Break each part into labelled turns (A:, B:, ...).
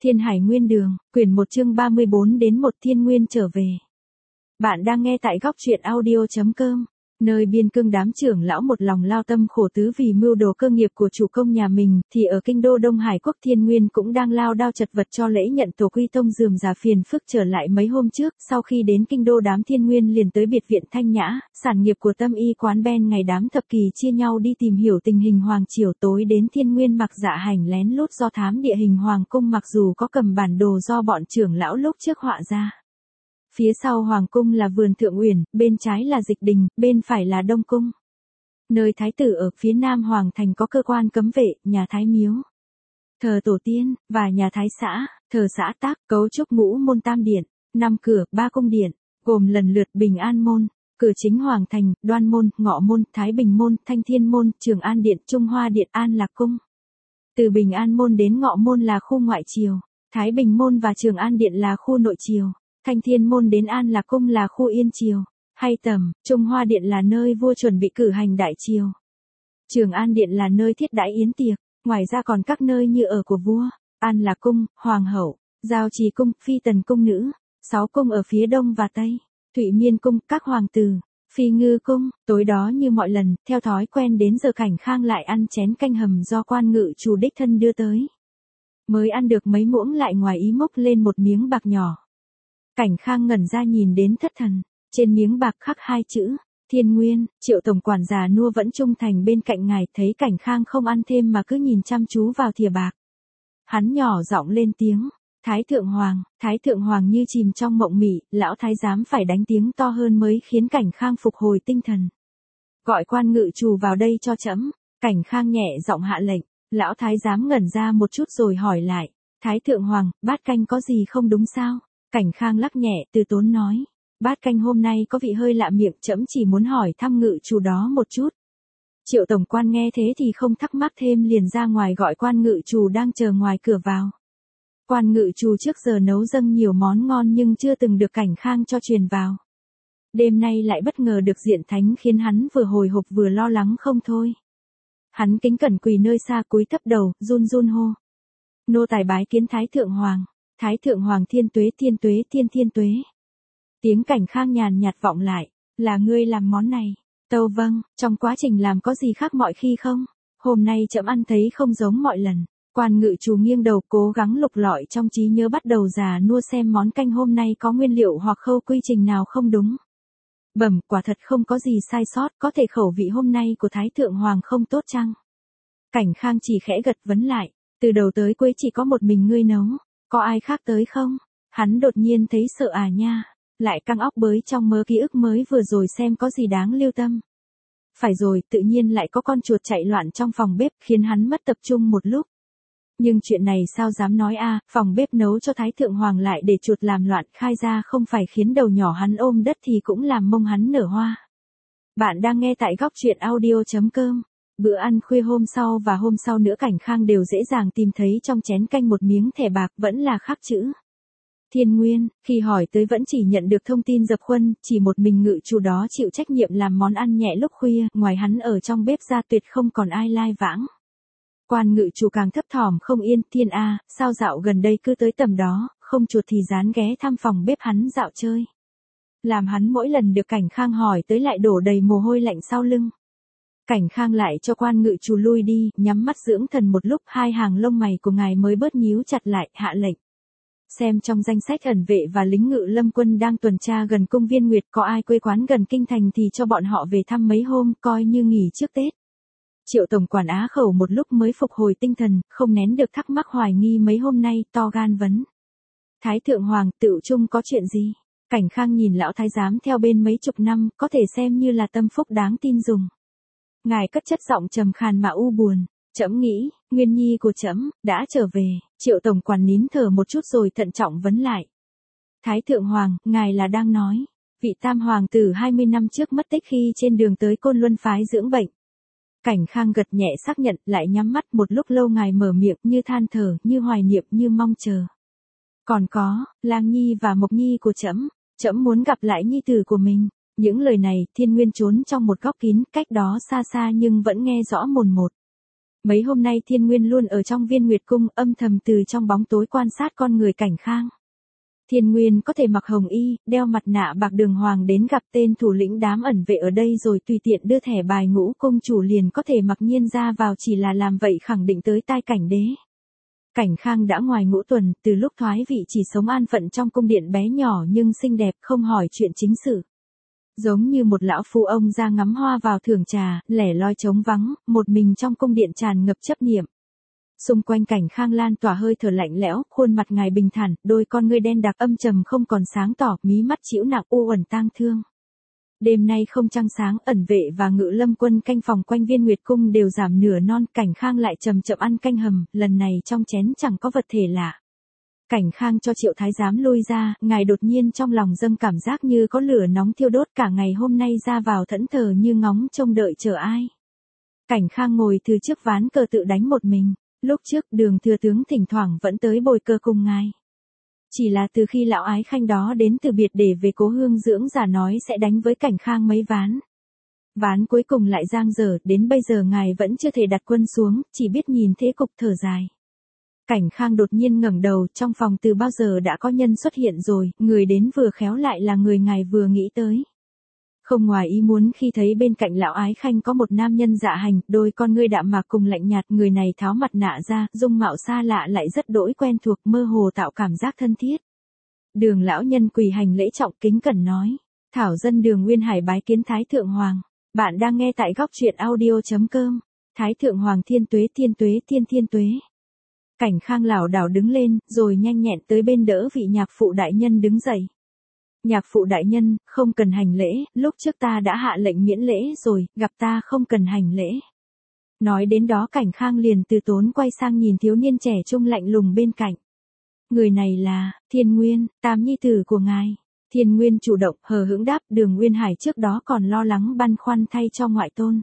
A: Thiên Hải Nguyên Đường, quyển 1 chương 34 đến 1 Thiên Nguyên trở về. Bạn đang nghe tại góc truyện audio.com, nơi biên cương đám trưởng lão một lòng lao tâm khổ tứ vì mưu đồ cơ nghiệp của chủ công nhà mình, thì ở kinh đô Đông Hải quốc Thiên Nguyên cũng đang lao đao chật vật cho lễ nhận tổ quy tông rườm rà phiền phức trở lại mấy hôm trước. Sau khi đến kinh đô, đám Thiên Nguyên liền tới biệt viện Thanh Nhã, sản nghiệp của Tâm Y quán Ben. Ngày đám thập kỳ chia nhau đi tìm hiểu tình hình hoàng triều, tối đến Thiên Nguyên mặc dạ hành lén lút do thám địa hình hoàng cung, mặc dù có cầm bản đồ do bọn trưởng lão lúc trước họa ra. Phía sau hoàng cung là vườn Thượng Uyển, bên trái là Dịch Đình, bên phải là Đông Cung. Nơi thái tử ở phía nam hoàng thành có cơ quan cấm vệ, nhà thái miếu, thờ tổ tiên, và nhà thái xã, thờ xã tác, cấu trúc ngũ môn tam điện, 5 cửa, 3 cung điện, gồm lần lượt Bình An môn, cửa chính hoàng thành, Đoan môn, Ngọ môn, Thái Bình môn, Thanh Thiên môn, Trường An điện, Trung Hoa điện, An Lạc cung. Từ Bình An môn đến Ngọ môn là khu ngoại triều, Thái Bình môn và Trường An điện là khu nội triều. Thanh Thiên môn đến An Lạc cung là khu yên triều, hay tầm. Trung Hoa điện là nơi vua chuẩn bị cử hành đại triều. Trường An điện là nơi thiết đãi yến tiệc. Ngoài ra còn các nơi như ở của vua, An Lạc cung, hoàng hậu, Giao Trì cung, phi tần cung nữ, 6 cung ở phía đông và tây, Thụy Miên cung, các hoàng tử, Phi Ngư cung. Tối đó như mọi lần, theo thói quen đến giờ Cảnh Khang lại ăn chén canh hầm do quan ngự chủ đích thân đưa tới. Mới ăn được mấy muỗng lại ngoài ý múc lên một miếng bạc nhỏ. Cảnh Khang ngẩn ra nhìn đến thất thần, trên miếng bạc khắc 2 chữ, Thiên Nguyên. Triệu tổng quản già nua vẫn trung thành bên cạnh ngài, thấy Cảnh Khang không ăn thêm mà cứ nhìn chăm chú vào thìa bạc. Hắn nhỏ giọng lên tiếng, Thái Thượng Hoàng như chìm trong mộng mị, lão thái giám phải đánh tiếng to hơn mới khiến Cảnh Khang phục hồi tinh thần. Gọi quan ngự trù vào đây cho trẫm. Cảnh Khang nhẹ giọng hạ lệnh, lão thái giám ngẩn ra một chút rồi hỏi lại, Thái Thượng Hoàng, bát canh có gì không đúng sao? Cảnh Khang lắc nhẹ từ tốn nói, bát canh hôm nay có vị hơi lạ miệng, trẫm chỉ muốn hỏi thăm ngự chủ đó một chút. Triệu tổng quan nghe thế thì không thắc mắc thêm, liền ra ngoài gọi quan ngự chủ đang chờ ngoài cửa vào. Quan ngự chủ trước giờ nấu dâng nhiều món ngon nhưng chưa từng được Cảnh Khang cho truyền vào. Đêm nay lại bất ngờ được diện thánh, khiến hắn vừa hồi hộp vừa lo lắng không thôi. Hắn kính cẩn quỳ nơi xa, cúi thấp đầu, run run hô, nô tài bái kiến Thái Thượng Hoàng. Thái Thượng Hoàng thiên tuế thiên tuế. Tiếng Cảnh Khang nhàn nhạt vọng lại, là ngươi làm món này? Tâu vâng. Trong quá trình làm có gì khác mọi khi không? Hôm nay trẫm ăn thấy không giống mọi lần. Quan ngự chủ nghiêng đầu cố gắng lục lọi trong trí nhớ, bắt đầu già nua xem món canh hôm nay có nguyên liệu hoặc khâu quy trình nào không đúng. Bẩm, quả thật không có gì sai sót, có thể khẩu vị hôm nay của Thái Thượng Hoàng không tốt chăng? Cảnh Khang chỉ khẽ gật vấn lại, từ đầu tới cuối chỉ có một mình ngươi nấu. Có ai khác tới không? Hắn đột nhiên thấy sợ nha, lại căng óc bới trong mớ ký ức mới vừa rồi xem có gì đáng lưu tâm. Phải rồi, tự nhiên lại có con chuột chạy loạn trong phòng bếp, khiến hắn mất tập trung một lúc. Nhưng chuyện này sao dám nói phòng bếp nấu cho Thái Thượng Hoàng lại để chuột làm loạn, khai ra không phải khiến đầu nhỏ hắn ôm đất thì cũng làm mông hắn nở hoa. Bạn đang nghe tại góc truyện audio.com. Bữa ăn khuya hôm sau và hôm sau nữa, Cảnh Khang đều dễ dàng tìm thấy trong chén canh một miếng thẻ bạc, vẫn là khắc chữ Thiên Nguyên. Khi hỏi tới vẫn chỉ nhận được thông tin dập khuân, chỉ một mình ngự chủ đó chịu trách nhiệm làm món ăn nhẹ lúc khuya, ngoài hắn ở trong bếp ra tuyệt không còn ai lai vãng. Quan ngự chủ càng thấp thỏm không yên, Thiên sao dạo gần đây cứ tới tầm đó, không chuột thì dán ghé thăm phòng bếp hắn dạo chơi. Làm hắn mỗi lần được Cảnh Khang hỏi tới lại đổ đầy mồ hôi lạnh sau lưng. Cảnh Khang lại cho quan ngự chủ lui đi, nhắm mắt dưỡng thần một lúc, 2 hàng lông mày của ngài mới bớt nhíu chặt lại, hạ lệnh. Xem trong danh sách ẩn vệ và lính ngự lâm quân đang tuần tra gần cung Viên Nguyệt, có ai quê quán gần kinh thành thì cho bọn họ về thăm mấy hôm, coi như nghỉ trước Tết. Triệu tổng quản á khẩu một lúc mới phục hồi tinh thần, không nén được thắc mắc hoài nghi mấy hôm nay, to gan vấn. Thái Thượng Hoàng, tựu chung có chuyện gì? Cảnh Khang nhìn lão thái giám theo bên mấy chục năm, có thể xem như là tâm phúc đáng tin dùng. Ngài cất chất giọng trầm khàn mà u buồn, trẫm nghĩ, Nguyên nhi của trẫm đã trở về. Triệu tổng quản nín thở một chút rồi thận trọng vấn lại. Thái Thượng Hoàng, ngài là đang nói, vị tam hoàng tử 20 năm trước mất tích khi trên đường tới Côn Luân phái dưỡng bệnh. Cảnh Khang gật nhẹ xác nhận, lại nhắm mắt một lúc lâu ngài mở miệng như than thở, như hoài niệm, như mong chờ. Còn có, Lang nhi và Mộc nhi của trẫm muốn gặp lại nhi tử của mình. Những lời này, Thiên Nguyên trốn trong một góc kín, cách đó xa xa nhưng vẫn nghe rõ mồn một. Mấy hôm nay Thiên Nguyên luôn ở trong Viên Nguyệt Cung âm thầm từ trong bóng tối quan sát con người Cảnh Khang. Thiên Nguyên có thể mặc hồng y, đeo mặt nạ bạc đường hoàng đến gặp tên thủ lĩnh đám ẩn vệ ở đây rồi tùy tiện đưa thẻ bài Ngũ Cung chủ liền có thể mặc nhiên ra vào, chỉ là làm vậy khẳng định tới tai Cảnh đế. Cảnh Khang đã ngoài ngũ tuần, từ lúc thoái vị chỉ sống an phận trong cung điện bé nhỏ nhưng xinh đẹp, không hỏi chuyện chính sự. Giống như một lão phu ông ra ngắm hoa vào thưởng trà, lẻ loi trống vắng, một mình trong cung điện tràn ngập chấp niệm. Xung quanh Cảnh Khang lan tỏa hơi thở lạnh lẽo, khuôn mặt ngài bình thản, đôi con ngươi đen đặc âm trầm không còn sáng tỏ, mí mắt chĩu nặng u uẩn tang thương. Đêm nay không trăng sáng, ẩn vệ và ngự lâm quân canh phòng quanh Viên Nguyệt Cung đều giảm nửa non, Cảnh Khang lại chậm chậm ăn canh hầm, lần này trong chén chẳng có vật thể lạ. Cảnh Khang cho Triệu Thái giám lui ra, ngài đột nhiên trong lòng dâng cảm giác như có lửa nóng thiêu đốt, cả ngày hôm nay ra vào thẫn thờ như ngóng trông đợi chờ ai. Cảnh Khang ngồi từ trước ván cờ tự đánh một mình, lúc trước Đường thừa tướng thỉnh thoảng vẫn tới bồi cờ cùng ngài. Chỉ là từ khi lão ái khanh đó đến từ biệt để về cố hương dưỡng giả nói sẽ đánh với Cảnh Khang mấy ván. Ván cuối cùng lại giang dở, đến bây giờ ngài vẫn chưa thể đặt quân xuống, chỉ biết nhìn thế cục thở dài. Cảnh Khang đột nhiên ngẩng đầu, trong phòng từ bao giờ đã có nhân xuất hiện rồi, người đến vừa khéo lại là người ngài vừa nghĩ tới. Không ngoài ý muốn khi thấy bên cạnh lão ái khanh có một nam nhân dạ hành, đôi con ngươi đạm mạc cùng lạnh nhạt, người này tháo mặt nạ ra, dung mạo xa lạ lại rất đỗi quen thuộc, mơ hồ tạo cảm giác thân thiết. Đường lão nhân quỳ hành lễ trọng kính cẩn nói, thảo dân Đường Nguyên Hải bái kiến Thái Thượng Hoàng. Bạn đang nghe tại góc truyện audio.com. Thái Thượng Hoàng thiên tuế thiên tuế thiên tuế. Cảnh Khang lảo đảo đứng lên, rồi nhanh nhẹn tới bên đỡ vị nhạc phụ đại nhân đứng dậy. Nhạc phụ đại nhân, không cần hành lễ, lúc trước ta đã hạ lệnh miễn lễ rồi, gặp ta không cần hành lễ. Nói đến đó Cảnh Khang liền từ tốn quay sang nhìn thiếu niên trẻ trung lạnh lùng bên cạnh. Người này là, Thiên Nguyên, tam nhi tử của ngài. Thiên Nguyên chủ động, hờ hững đáp, Đường Nguyên Hải trước đó còn lo lắng băn khoăn thay cho ngoại tôn.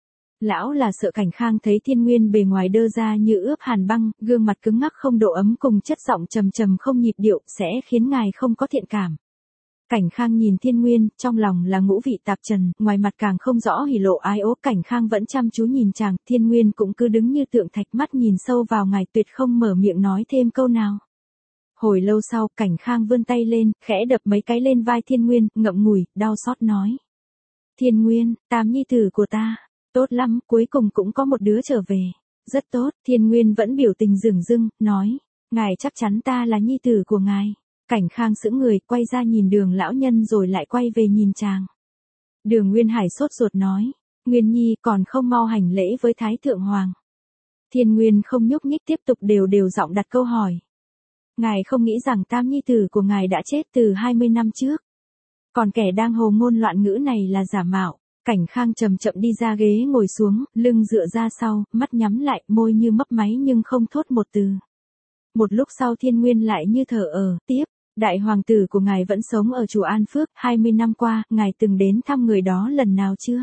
A: Lão là sợ Cảnh Khang thấy Thiên Nguyên bề ngoài đơ ra như ướp hàn băng, gương mặt cứng ngắc không độ ấm cùng chất giọng trầm trầm không nhịp điệu, sẽ khiến ngài không có thiện cảm. Cảnh Khang nhìn Thiên Nguyên, trong lòng là ngũ vị tạp trần, ngoài mặt càng không rõ hỉ lộ ái ố. Cảnh Khang vẫn chăm chú nhìn chàng, Thiên Nguyên cũng cứ đứng như tượng thạch, mắt nhìn sâu vào ngài, tuyệt không mở miệng nói thêm câu nào. Hồi lâu sau, Cảnh Khang vươn tay lên, khẽ đập mấy cái lên vai Thiên Nguyên, ngậm ngùi, đau xót nói. Thiên Nguyên, tam nhi tử của ta. Tốt lắm, cuối cùng cũng có một đứa trở về. Rất tốt, Thiên Nguyên vẫn biểu tình dửng dưng, nói. Ngài chắc chắn ta là nhi tử của ngài. Cảnh Khang sững người, quay ra nhìn Đường lão nhân rồi lại quay về nhìn chàng. Đường Nguyên Hải sốt ruột nói. Nguyên nhi còn không mau hành lễ với Thái Thượng Hoàng. Thiên Nguyên không nhúc nhích, tiếp tục đều giọng đặt câu hỏi. Ngài không nghĩ rằng tam nhi tử của ngài đã chết từ 20 năm trước. Còn kẻ đang hồ ngôn loạn ngữ này là giả mạo. Cảnh Khang chậm chậm đi ra ghế ngồi xuống, lưng dựa ra sau, mắt nhắm lại, môi như mấp máy nhưng không thốt một từ. Một lúc sau Thiên Nguyên lại như thở tiếp. Đại hoàng tử của ngài vẫn sống ở chùa An Phước, 20 năm qua, ngài từng đến thăm người đó lần nào chưa?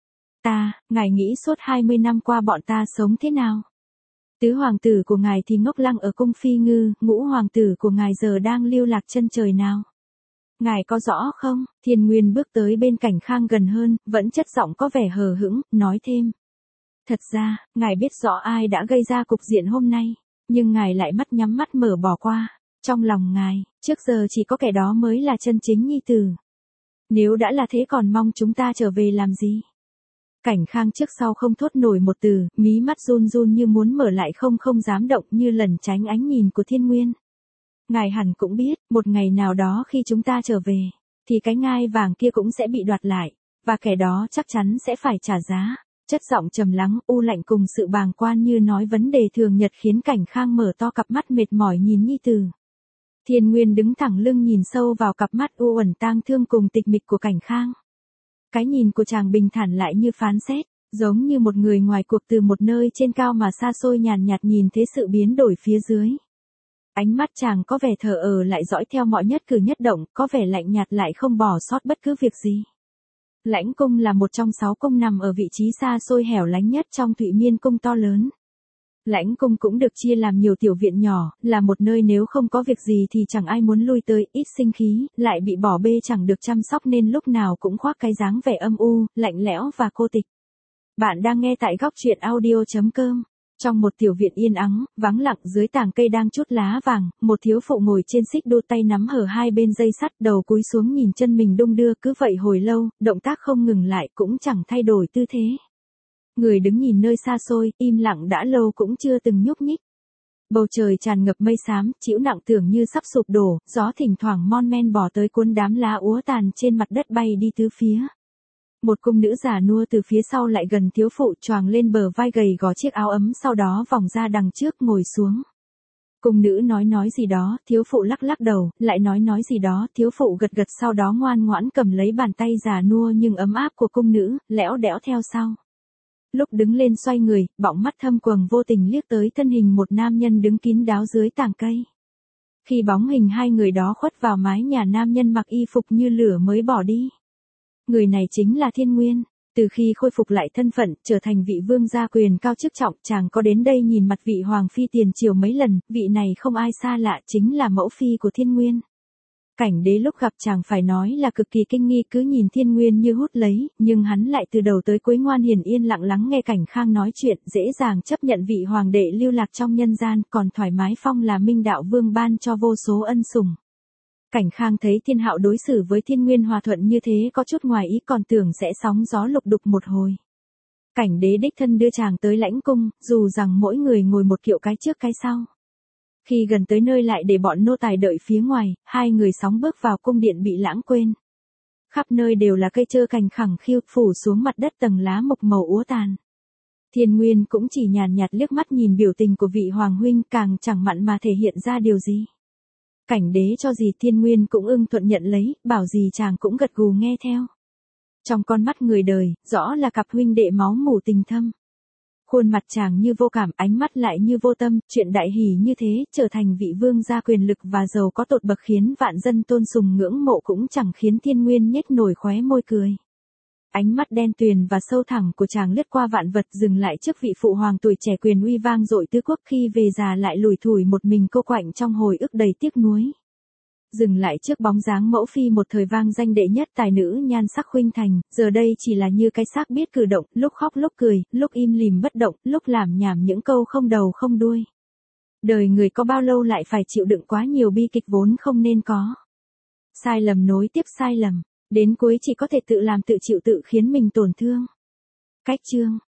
A: Ngài nghĩ suốt 20 năm qua bọn ta sống thế nào? Tứ hoàng tử của ngài thì ngốc lăng ở cung Phi Ngư, ngũ hoàng tử của ngài giờ đang lưu lạc chân trời nào? Ngài có rõ không? Thiên Nguyên bước tới bên Cảnh Khang gần hơn, vẫn chất giọng có vẻ hờ hững, nói thêm. Thật ra, ngài biết rõ ai đã gây ra cục diện hôm nay, nhưng ngài lại mắt nhắm mắt mở bỏ qua. Trong lòng ngài, trước giờ chỉ có kẻ đó mới là chân chính nhi tử. Nếu đã là thế còn mong chúng ta trở về làm gì? Cảnh Khang trước sau không thốt nổi một từ, mí mắt run run như muốn mở lại không dám động, như lẩn tránh ánh nhìn của Thiên Nguyên. Ngài hẳn cũng biết, một ngày nào đó khi chúng ta trở về, thì cái ngai vàng kia cũng sẽ bị đoạt lại, và kẻ đó chắc chắn sẽ phải trả giá. Chất giọng trầm lắng, u lạnh cùng sự bàng quan như nói vấn đề thường nhật khiến Cảnh Khang mở to cặp mắt mệt mỏi nhìn nhi tử. Thiên Nguyên đứng thẳng lưng nhìn sâu vào cặp mắt u uẩn tang thương cùng tịch mịch của Cảnh Khang. Cái nhìn của chàng bình thản lại như phán xét, giống như một người ngoài cuộc từ một nơi trên cao mà xa xôi nhàn nhạt nhìn thế sự biến đổi phía dưới. Ánh mắt chàng có vẻ thờ lại dõi theo mọi nhất cử nhất động, có vẻ lạnh nhạt lại không bỏ sót bất cứ việc gì. Lãnh cung là một trong 6 cung nằm ở vị trí xa xôi hẻo lánh nhất trong Thụy Miên cung to lớn. Lãnh cung cũng được chia làm nhiều tiểu viện nhỏ, là một nơi nếu không có việc gì thì chẳng ai muốn lui tới, ít sinh khí, lại bị bỏ bê chẳng được chăm sóc nên lúc nào cũng khoác cái dáng vẻ âm u, lạnh lẽo và cô tịch. Bạn đang nghe tại góc truyện audio.com. Trong một tiểu viện yên ắng, vắng lặng dưới tàng cây đang chút lá vàng, một thiếu phụ ngồi trên xích đu tay nắm hở hai bên dây sắt, đầu cúi xuống nhìn chân mình đung đưa, cứ vậy hồi lâu, động tác không ngừng lại cũng chẳng thay đổi tư thế. Người đứng nhìn nơi xa xôi, im lặng đã lâu cũng chưa từng nhúc nhích. Bầu trời tràn ngập mây xám, trĩu nặng tưởng như sắp sụp đổ, gió thỉnh thoảng mon men bò tới cuốn đám lá úa tàn trên mặt đất bay đi tứ phía. Một cung nữ già nua từ phía sau lại gần thiếu phụ choàng lên bờ vai gầy gò chiếc áo ấm sau đó vòng ra đằng trước ngồi xuống. Cung nữ nói gì đó, thiếu phụ lắc lắc đầu, lại nói gì đó, thiếu phụ gật gật sau đó ngoan ngoãn cầm lấy bàn tay già nua nhưng ấm áp của cung nữ, lẽo đẽo theo sau. Lúc đứng lên xoay người, bọng mắt thâm quầng vô tình liếc tới thân hình một nam nhân đứng kín đáo dưới tàng cây. Khi bóng hình hai người đó khuất vào mái nhà, nam nhân mặc y phục như lửa mới bỏ đi. Người này chính là Thiên Nguyên. Từ khi khôi phục lại thân phận, trở thành vị vương gia quyền cao chức trọng, chàng có đến đây nhìn mặt vị hoàng phi tiền triều mấy lần, vị này không ai xa lạ, chính là mẫu phi của Thiên Nguyên. Cảnh Đế lúc gặp chàng phải nói là cực kỳ kinh nghi, cứ nhìn Thiên Nguyên như hút lấy, nhưng hắn lại từ đầu tới cuối ngoan hiền yên lặng lắng nghe Cảnh Khang nói chuyện, dễ dàng chấp nhận vị hoàng đệ lưu lạc trong nhân gian, còn thoải mái phong là Minh Đạo Vương ban cho vô số ân sủng. Cảnh Khang thấy Thiên Hạo đối xử với Thiên Nguyên hòa thuận như thế có chút ngoài ý, còn tưởng sẽ sóng gió lục đục một hồi. Cảnh Đế đích thân đưa chàng tới lãnh cung, dù rằng mỗi người ngồi một kiệu cái trước cái sau. Khi gần tới nơi lại để bọn nô tài đợi phía ngoài, hai người sóng bước vào cung điện bị lãng quên. Khắp nơi đều là cây trơ cành khẳng khiu, phủ xuống mặt đất tầng lá mộc màu úa tàn. Thiên Nguyên cũng chỉ nhàn nhạt liếc mắt nhìn biểu tình của vị hoàng huynh, càng chẳng mặn mà thể hiện ra điều gì. Cảnh Đế cho gì Thiên Nguyên cũng ưng thuận nhận lấy, bảo gì chàng cũng gật gù nghe theo. Trong con mắt người đời, rõ là cặp huynh đệ máu mủ tình thâm. Khuôn mặt chàng như vô cảm, ánh mắt lại như vô tâm, chuyện đại hỷ như thế, trở thành vị vương gia quyền lực và giàu có tột bậc khiến vạn dân tôn sùng ngưỡng mộ cũng chẳng khiến Thiên Nguyên nhếch nổi khóe môi cười. Ánh mắt đen tuyền và sâu thẳm của chàng lướt qua vạn vật, dừng lại trước vị phụ hoàng tuổi trẻ quyền uy vang dội tứ quốc, khi về già lại lủi thủi một mình cô quạnh trong hồi ức đầy tiếc nuối. Dừng lại trước bóng dáng mẫu phi một thời vang danh đệ nhất tài nữ nhan sắc khuynh thành, giờ đây chỉ là như cái xác biết cử động, lúc khóc lúc cười, lúc im lìm bất động, lúc làm nhảm những câu không đầu không đuôi. Đời người có bao lâu lại phải chịu đựng quá nhiều bi kịch vốn không nên có. Sai lầm nối tiếp sai lầm, đến cuối chỉ có thể tự làm tự chịu, tự khiến mình tổn thương. Cách chương